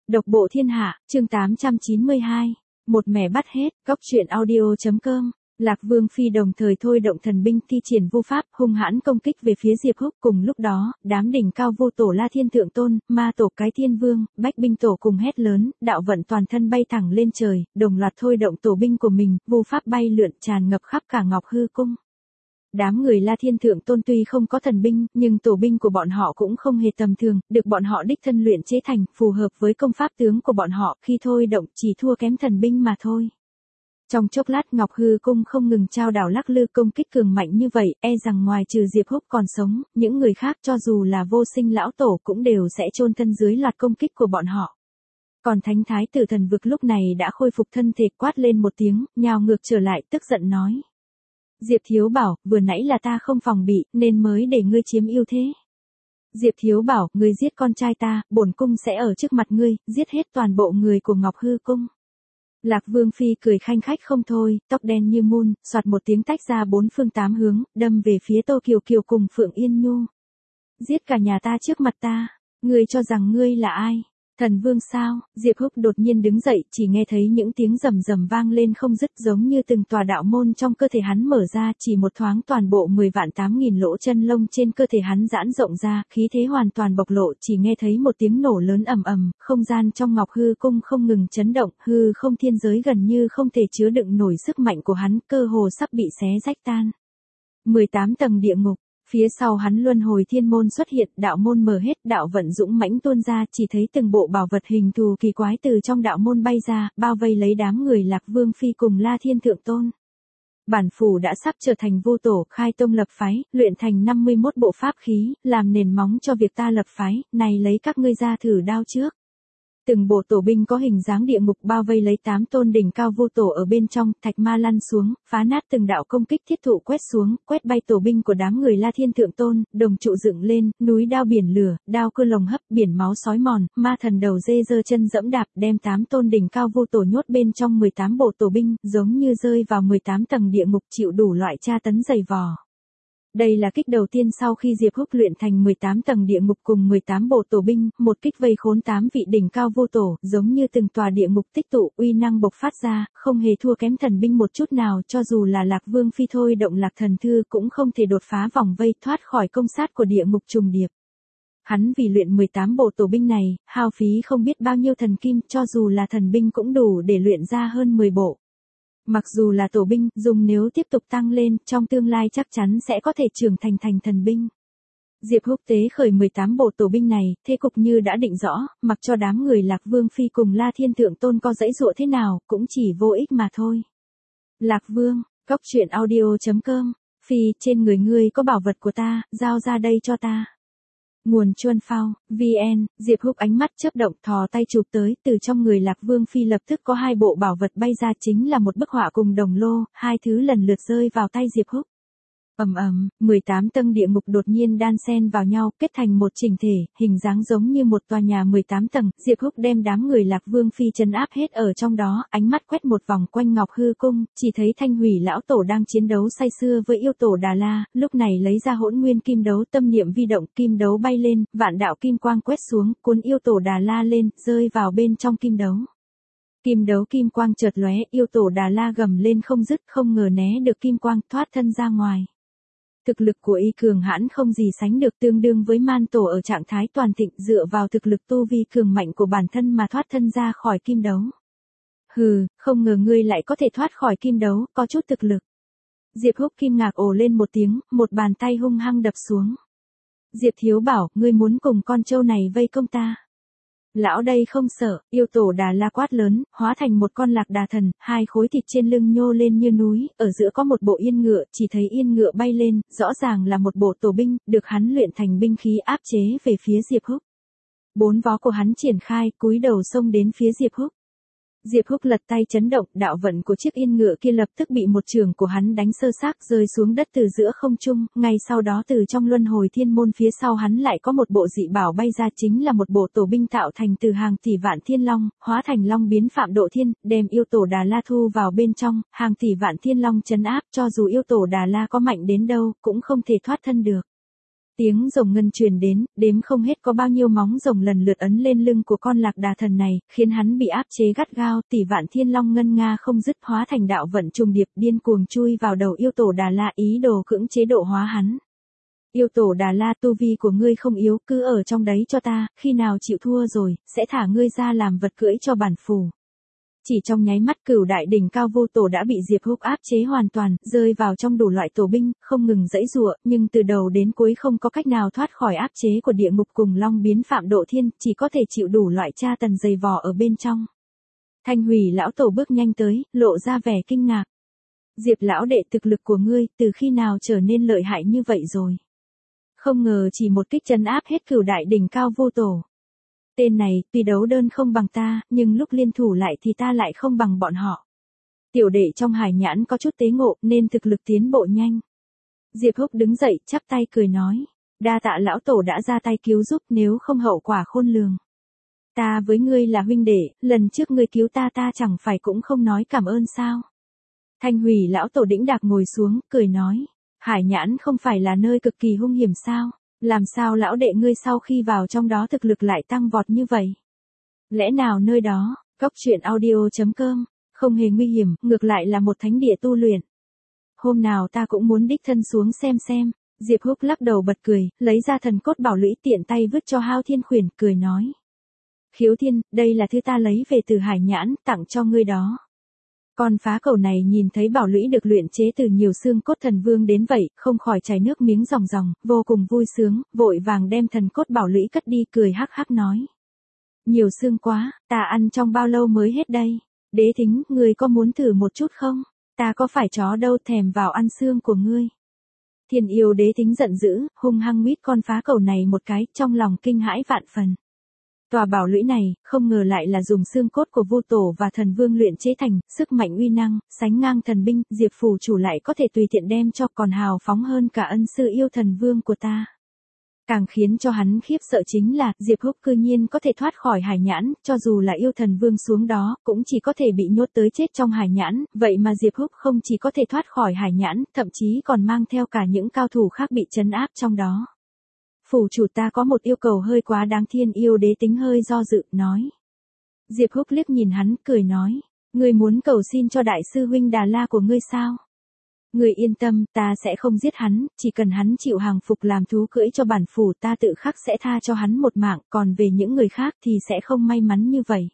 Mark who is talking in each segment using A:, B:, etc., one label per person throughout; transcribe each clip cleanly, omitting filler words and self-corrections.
A: Độc bộ thiên hạ, chương 892. Một mẻ bắt hết, góc truyện audio.com. Lạc Vương Phi đồng thời thôi động thần binh thi triển vô pháp, hung hãn công kích về phía Diệp Húc. Cùng lúc đó, đám đỉnh cao vô tổ La Thiên Thượng Tôn, ma tổ cái Thiên Vương, Bách binh tổ cùng hét lớn, đạo vận toàn thân bay thẳng lên trời, đồng loạt thôi động tổ binh của mình, vô pháp bay lượn tràn ngập khắp cả Ngọc Hư Cung. Đám người La Thiên Thượng Tôn tuy không có thần binh, nhưng tổ binh của bọn họ cũng không hề tầm thường, được bọn họ đích thân luyện chế thành, phù hợp với công pháp tướng của bọn họ, khi thôi động chỉ thua kém thần binh mà thôi. Trong chốc lát Ngọc Hư Cung không ngừng trao đảo lắc lư công kích cường mạnh như vậy, e rằng ngoài trừ Diệp Húc còn sống, những người khác cho dù là vô sinh lão tổ cũng đều sẽ chôn thân dưới loạt công kích của bọn họ. Còn Thánh Thái Tử Thần Vực lúc này đã khôi phục thân thể, quát lên một tiếng, nhào ngược trở lại, tức giận nói. Diệp Thiếu Bảo, vừa nãy là ta không phòng bị, nên mới để ngươi chiếm ưu thế. Diệp Thiếu Bảo, ngươi giết con trai ta, bổn cung sẽ ở trước mặt ngươi, giết hết toàn bộ người của Ngọc Hư Cung. Lạc Vương Phi cười khanh khách không thôi, tóc đen như mun, soạt một tiếng tách ra bốn phương tám hướng, đâm về phía Tô Kiều Kiều cùng Phượng Yên Nhu. Giết cả nhà ta trước mặt ta, ngươi cho rằng ngươi là ai? Thần Vương sao? Diệp Húc đột nhiên đứng dậy, chỉ nghe thấy những tiếng rầm rầm vang lên không dứt, giống như từng tòa đạo môn trong cơ thể hắn mở ra, chỉ một thoáng toàn bộ 10.000 lỗ chân lông trên cơ thể hắn giãn rộng ra, khí thế hoàn toàn bộc lộ, chỉ nghe thấy một tiếng nổ lớn ầm ầm, không gian trong Ngọc Hư Cung không ngừng chấn động, hư không thiên giới gần như không thể chứa đựng nổi sức mạnh của hắn, cơ hồ sắp bị xé rách tan. 18 tầng địa ngục. Phía sau hắn luân hồi thiên môn xuất hiện, đạo môn mở hết, đạo vận dũng mãnh tuôn ra, chỉ thấy từng bộ bảo vật hình thù kỳ quái từ trong đạo môn bay ra, bao vây lấy đám người Lạc Vương Phi cùng La Thiên Thượng Tôn. Bản phủ đã sắp trở thành vô tổ, khai tông lập phái, luyện thành 51 bộ pháp khí, làm nền móng cho việc ta lập phái, này lấy các ngươi ra thử đao trước. Từng bộ tổ binh có hình dáng địa ngục bao vây lấy 8 tôn đỉnh cao vô tổ ở bên trong, thạch ma lăn xuống, phá nát từng đạo công kích thiết thụ quét xuống, quét bay tổ binh của đám người La Thiên Thượng Tôn, đồng trụ dựng lên, núi đao biển lửa, đao cơ lồng hấp, biển máu sói mòn, ma thần đầu dê giơ chân dẫm đạp, đem 8 tôn đỉnh cao vô tổ nhốt bên trong 18 bộ tổ binh, giống như rơi vào 18 tầng địa ngục chịu đủ loại tra tấn dày vò. Đây là kích đầu tiên sau khi Diệp Húc luyện thành 18 tầng địa ngục cùng 18 bộ tổ binh, một kích vây khốn 8 vị đỉnh cao vô tổ, giống như từng tòa địa ngục tích tụ, uy năng bộc phát ra, không hề thua kém thần binh một chút nào, cho dù là Lạc Vương Phi thôi động Lạc Thần Thư cũng không thể đột phá vòng vây, thoát khỏi công sát của địa ngục trùng điệp. Hắn vì luyện 18 bộ tổ binh này, hao phí không biết bao nhiêu thần kim, cho dù là thần binh cũng đủ để luyện ra hơn 10 bộ. Mặc dù là tổ binh, dùng nếu tiếp tục tăng lên, trong tương lai chắc chắn sẽ có thể trưởng thành thần binh. Diệp Húc tế khởi 18 bộ tổ binh này, thế cục như đã định rõ, mặc cho đám người Lạc Vương Phi cùng La Thiên Thượng Tôn có dãy dụa thế nào, cũng chỉ vô ích mà thôi. Lạc Vương, góc truyện audio.com, Phi, trên người ngươi có bảo vật của ta, giao ra đây cho ta. Nguồn Chuân Phao, VN, Diệp Húc ánh mắt chớp động, thò tay chụp tới, từ trong người Lạc Vương Phi lập tức có 2 bộ bảo vật bay ra, chính là một bức họa cùng đồng lô, 2 thứ lần lượt rơi vào tay Diệp Húc. 18 tầng địa ngục đột nhiên đan xen vào nhau, kết thành một chỉnh thể, hình dáng giống như một tòa nhà 18 tầng, Diệp Húc đem đám người Lạc Vương Phi trấn áp hết ở trong đó, ánh mắt quét một vòng quanh Ngọc Hư Cung, chỉ thấy Thanh Hủy lão tổ đang chiến đấu say sưa với yêu tổ Đà La, lúc này lấy ra Hỗn Nguyên Kim Đấu, tâm niệm vi động, kim đấu bay lên, vạn đạo kim quang quét xuống, cuốn yêu tổ Đà La lên, rơi vào bên trong kim đấu. Kim đấu kim quang chợt lóe, yêu tổ Đà La gầm lên không dứt, không ngờ né được kim quang, thoát thân ra ngoài. Thực lực của y cường hãn không gì sánh được, tương đương với man tổ ở trạng thái toàn thịnh, dựa vào thực lực tu vi cường mạnh của bản thân mà thoát thân ra khỏi kim đấu. Hừ, không ngờ ngươi lại có thể thoát khỏi kim đấu, có chút thực lực. Diệp Húc kim ngạc ồ lên một tiếng, một bàn tay hung hăng đập xuống. Diệp Thiếu Bảo, ngươi muốn cùng con trâu này vây công ta? Lão đây không sợ, yêu tổ Đà La quát lớn, hóa thành một con lạc đà thần, 2 khối thịt trên lưng nhô lên như núi, ở giữa có một bộ yên ngựa, chỉ thấy yên ngựa bay lên, rõ ràng là một bộ tổ binh, được hắn luyện thành binh khí áp chế về phía Diệp Húc. 4 vó của hắn triển khai, cúi đầu xông đến phía Diệp Húc. Diệp Húc lật tay chấn động, đạo vận của chiếc yên ngựa kia lập tức bị một chưởng của hắn đánh sơ xác, rơi xuống đất từ giữa không trung, ngay sau đó từ trong luân hồi thiên môn phía sau hắn lại có một bộ dị bảo bay ra, chính là một bộ tổ binh tạo thành từ hàng tỷ vạn thiên long, hóa thành long biến Phạm Độ Thiên, đem yêu tổ Đà La thu vào bên trong, hàng tỷ vạn thiên long trấn áp, cho dù yêu tổ Đà La có mạnh đến đâu, cũng không thể thoát thân được. Tiếng rồng ngân truyền đến, đếm không hết có bao nhiêu móng rồng lần lượt ấn lên lưng của con lạc đà thần này, khiến hắn bị áp chế gắt gao, tỷ vạn thiên long ngân nga không dứt hóa thành đạo vận trùng điệp điên cuồng chui vào đầu yêu tổ Đà La ý đồ cưỡng chế độ hóa hắn. Yêu tổ Đà La, tu vi của ngươi không yếu, cứ ở trong đấy cho ta, khi nào chịu thua rồi, sẽ thả ngươi ra làm vật cưỡi cho bản phù. Chỉ trong nháy mắt Cửu đại đỉnh cao vô tổ đã bị Diệp Húc áp chế hoàn toàn, rơi vào trong đủ loại tổ binh, không ngừng giãy giụa, nhưng từ đầu đến cuối không có cách nào thoát khỏi áp chế của địa ngục cùng long biến phạm độ thiên, chỉ có thể chịu đủ loại tra tần dày vò ở bên trong. Thanh Hủy lão tổ bước nhanh tới, lộ ra vẻ kinh ngạc. Diệp lão đệ, thực lực của ngươi từ khi nào trở nên lợi hại như vậy rồi? Không ngờ chỉ một kích trấn áp hết Cửu đại đỉnh cao vô tổ. Tên này, tuy đấu đơn không bằng ta, nhưng lúc liên thủ lại thì ta lại không bằng bọn họ. Tiểu đệ trong hải nhãn có chút tế ngộ, nên thực lực tiến bộ nhanh. Diệp Húc đứng dậy, chắp tay cười nói. Đa tạ lão tổ đã ra tay cứu giúp, nếu không hậu quả khôn lường. Ta với ngươi là huynh đệ, lần trước ngươi cứu ta chẳng phải cũng không nói cảm ơn sao? Thanh Hủy lão tổ đĩnh đạc ngồi xuống, cười nói. Hải nhãn không phải là nơi cực kỳ hung hiểm sao? Làm sao lão đệ ngươi sau khi vào trong đó thực lực lại tăng vọt như vậy? Lẽ nào nơi đó, goctruyện.audio.com, không hề nguy hiểm, ngược lại là một thánh địa tu luyện. Hôm nào ta cũng muốn đích thân xuống xem. Diệp Húc lắc đầu bật cười, lấy ra thần cốt bảo lũy tiện tay vứt cho Hao Thiên Khuyển, cười nói. Khiếu Thiên, đây là thứ ta lấy về từ hải nhãn, tặng cho ngươi đó. Con phá cầu này nhìn thấy bảo lũy được luyện chế từ nhiều xương cốt thần vương đến vậy, không khỏi chảy nước miếng ròng ròng, vô cùng vui sướng, vội vàng đem thần cốt bảo lũy cất đi, cười hắc hắc nói. Nhiều xương quá, ta ăn trong bao lâu mới hết đây? Đế Thính, ngươi có muốn thử một chút không? Ta có phải chó đâu thèm vào ăn xương của ngươi. Thiên yêu Đế Thính giận dữ, hung hăng mít con phá cầu này một cái, trong lòng kinh hãi vạn phần. Tòa bảo lũy này, không ngờ lại là dùng xương cốt của vô tổ và thần vương luyện chế thành, sức mạnh uy năng, sánh ngang thần binh, Diệp phủ chủ lại có thể tùy tiện đem cho, còn hào phóng hơn cả ân sư yêu thần vương của ta. Càng khiến cho hắn khiếp sợ chính là, Diệp Húc cư nhiên có thể thoát khỏi hải nhãn, cho dù là yêu thần vương xuống đó, cũng chỉ có thể bị nhốt tới chết trong hải nhãn, vậy mà Diệp Húc không chỉ có thể thoát khỏi hải nhãn, thậm chí còn mang theo cả những cao thủ khác bị trấn áp trong đó. Phủ chủ, ta có một yêu cầu hơi quá đáng. Thiên yêu Đế Tính hơi do dự, nói. Diệp Húc liếc nhìn hắn, cười nói. Ngươi muốn cầu xin cho đại sư huynh Đà La của ngươi sao? Ngươi yên tâm, ta sẽ không giết hắn, chỉ cần hắn chịu hàng phục làm thú cưỡi cho bản phủ, ta tự khắc sẽ tha cho hắn một mạng, còn về những người khác thì sẽ không may mắn như vậy.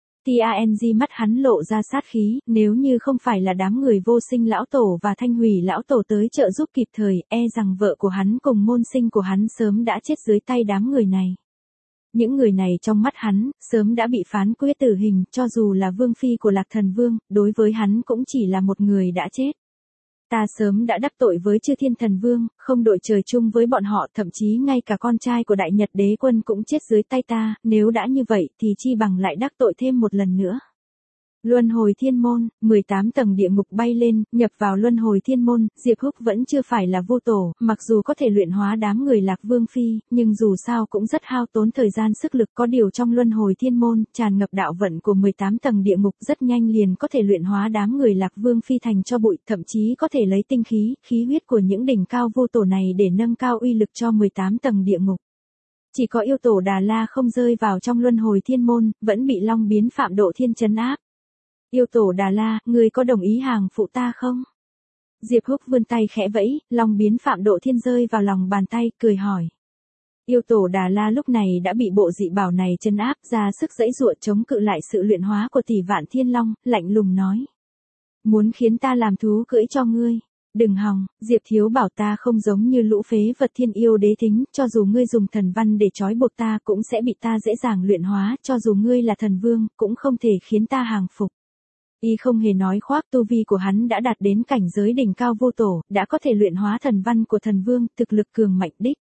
A: Tang mắt hắn lộ ra sát khí, nếu như không phải là đám người Vô Sinh lão tổ và Thanh Hủy lão tổ tới trợ giúp kịp thời, e rằng vợ của hắn cùng môn sinh của hắn sớm đã chết dưới tay đám người này. Những người này trong mắt hắn, sớm đã bị phán quyết tử hình, cho dù là vương phi của Lạc Thần Vương, đối với hắn cũng chỉ là một người đã chết. Ta sớm đã đắc tội với Chư Thiên Thần Vương, không đội trời chung với bọn họ, thậm chí ngay cả con trai của Đại Nhật Đế Quân cũng chết dưới tay ta, nếu đã như vậy thì chi bằng lại đắc tội thêm một lần nữa. Luân hồi thiên môn, 18 tầng địa ngục bay lên, nhập vào luân hồi thiên môn, Diệp Húc vẫn chưa phải là vô tổ, mặc dù có thể luyện hóa đám người Lạc Vương Phi, nhưng dù sao cũng rất hao tốn thời gian sức lực, có điều trong luân hồi thiên môn, tràn ngập đạo vận của 18 tầng địa ngục rất nhanh liền có thể luyện hóa đám người Lạc Vương Phi thành cho bụi, thậm chí có thể lấy tinh khí, khí huyết của những đỉnh cao vô tổ này để nâng cao uy lực cho 18 tầng địa ngục. Chỉ có yêu tổ Đà La không rơi vào trong luân hồi thiên môn, vẫn bị long biến phạm độ thiên trấn áp. Yêu tổ Đà La, ngươi có đồng ý hàng phụ ta không? Diệp Húc vươn tay khẽ vẫy, long biến phạm độ thiên rơi vào lòng bàn tay, cười hỏi. Yêu tổ Đà La lúc này đã bị bộ dị bảo này trấn áp, ra sức giãy giụa chống cự lại sự luyện hóa của tỷ vạn thiên long, lạnh lùng nói. Muốn khiến ta làm thú cưỡi cho ngươi? Đừng hòng, Diệp thiếu bảo ta không giống như lũ phế vật Thiên yêu Đế Thính, cho dù ngươi dùng thần văn để trói buộc ta cũng sẽ bị ta dễ dàng luyện hóa, cho dù ngươi là thần vương, cũng không thể khiến ta hàng phục. Y không hề nói khoác, tu vi của hắn đã đạt đến cảnh giới đỉnh cao vô tổ, đã có thể luyện hóa thần văn của thần vương, thực lực cường mạnh đích.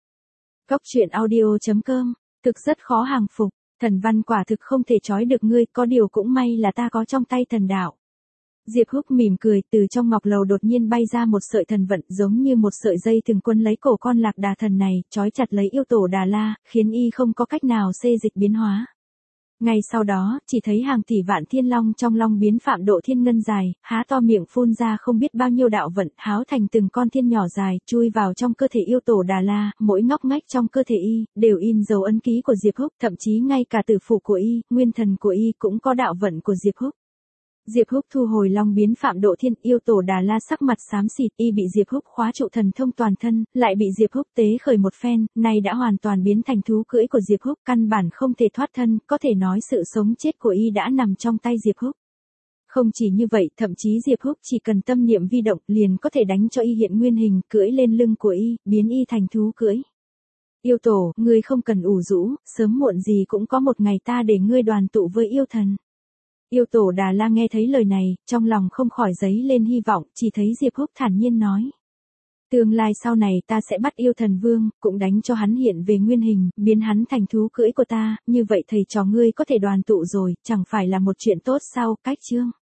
A: Goctruyện.audio.com, thực rất khó hàng phục, thần văn quả thực không thể trói được ngươi, có điều cũng may là ta có trong tay thần đạo. Diệp Húc mỉm cười, từ trong ngọc lầu đột nhiên bay ra một sợi thần vận, giống như một sợi dây thừng quấn lấy cổ con lạc đà thần này, trói chặt lấy yêu tổ Đà La, khiến y không có cách nào xê dịch biến hóa. Ngay sau đó, chỉ thấy hàng tỷ vạn thiên long trong long biến Phạm Độ Thiên Ngân dài, há to miệng phun ra không biết bao nhiêu đạo vận, háo thành từng con thiên nhỏ dài, chui vào trong cơ thể yêu tổ Đà La, mỗi ngóc ngách trong cơ thể y, đều in dấu ấn ký của Diệp Húc, thậm chí ngay cả tử phủ của y, nguyên thần của y cũng có đạo vận của Diệp Húc. Diệp Húc thu hồi long biến Phạm Độ Thiên, yêu tổ Đà La sắc mặt xám xịt, y bị Diệp Húc khóa trụ thần thông toàn thân, lại bị Diệp Húc tế khởi một phen, nay đã hoàn toàn biến thành thú cưỡi của Diệp Húc, căn bản không thể thoát thân, có thể nói sự sống chết của y đã nằm trong tay Diệp Húc. Không chỉ như vậy, thậm chí Diệp Húc chỉ cần tâm niệm vi động, liền có thể đánh cho y hiện nguyên hình, cưỡi lên lưng của y, biến y thành thú cưỡi. Yêu tổ, ngươi không cần ủ rũ, sớm muộn gì cũng có một ngày ta để ngươi đoàn tụ với yêu thần. Yêu tổ Đà La nghe thấy lời này, trong lòng không khỏi dấy lên hy vọng, chỉ thấy Diệp Húc thản nhiên nói. Tương lai sau này ta sẽ bắt yêu thần vương, cũng đánh cho hắn hiện về nguyên hình, biến hắn thành thú cưỡi của ta, như vậy thầy trò ngươi có thể đoàn tụ rồi, chẳng phải là một chuyện tốt sao, cách chương.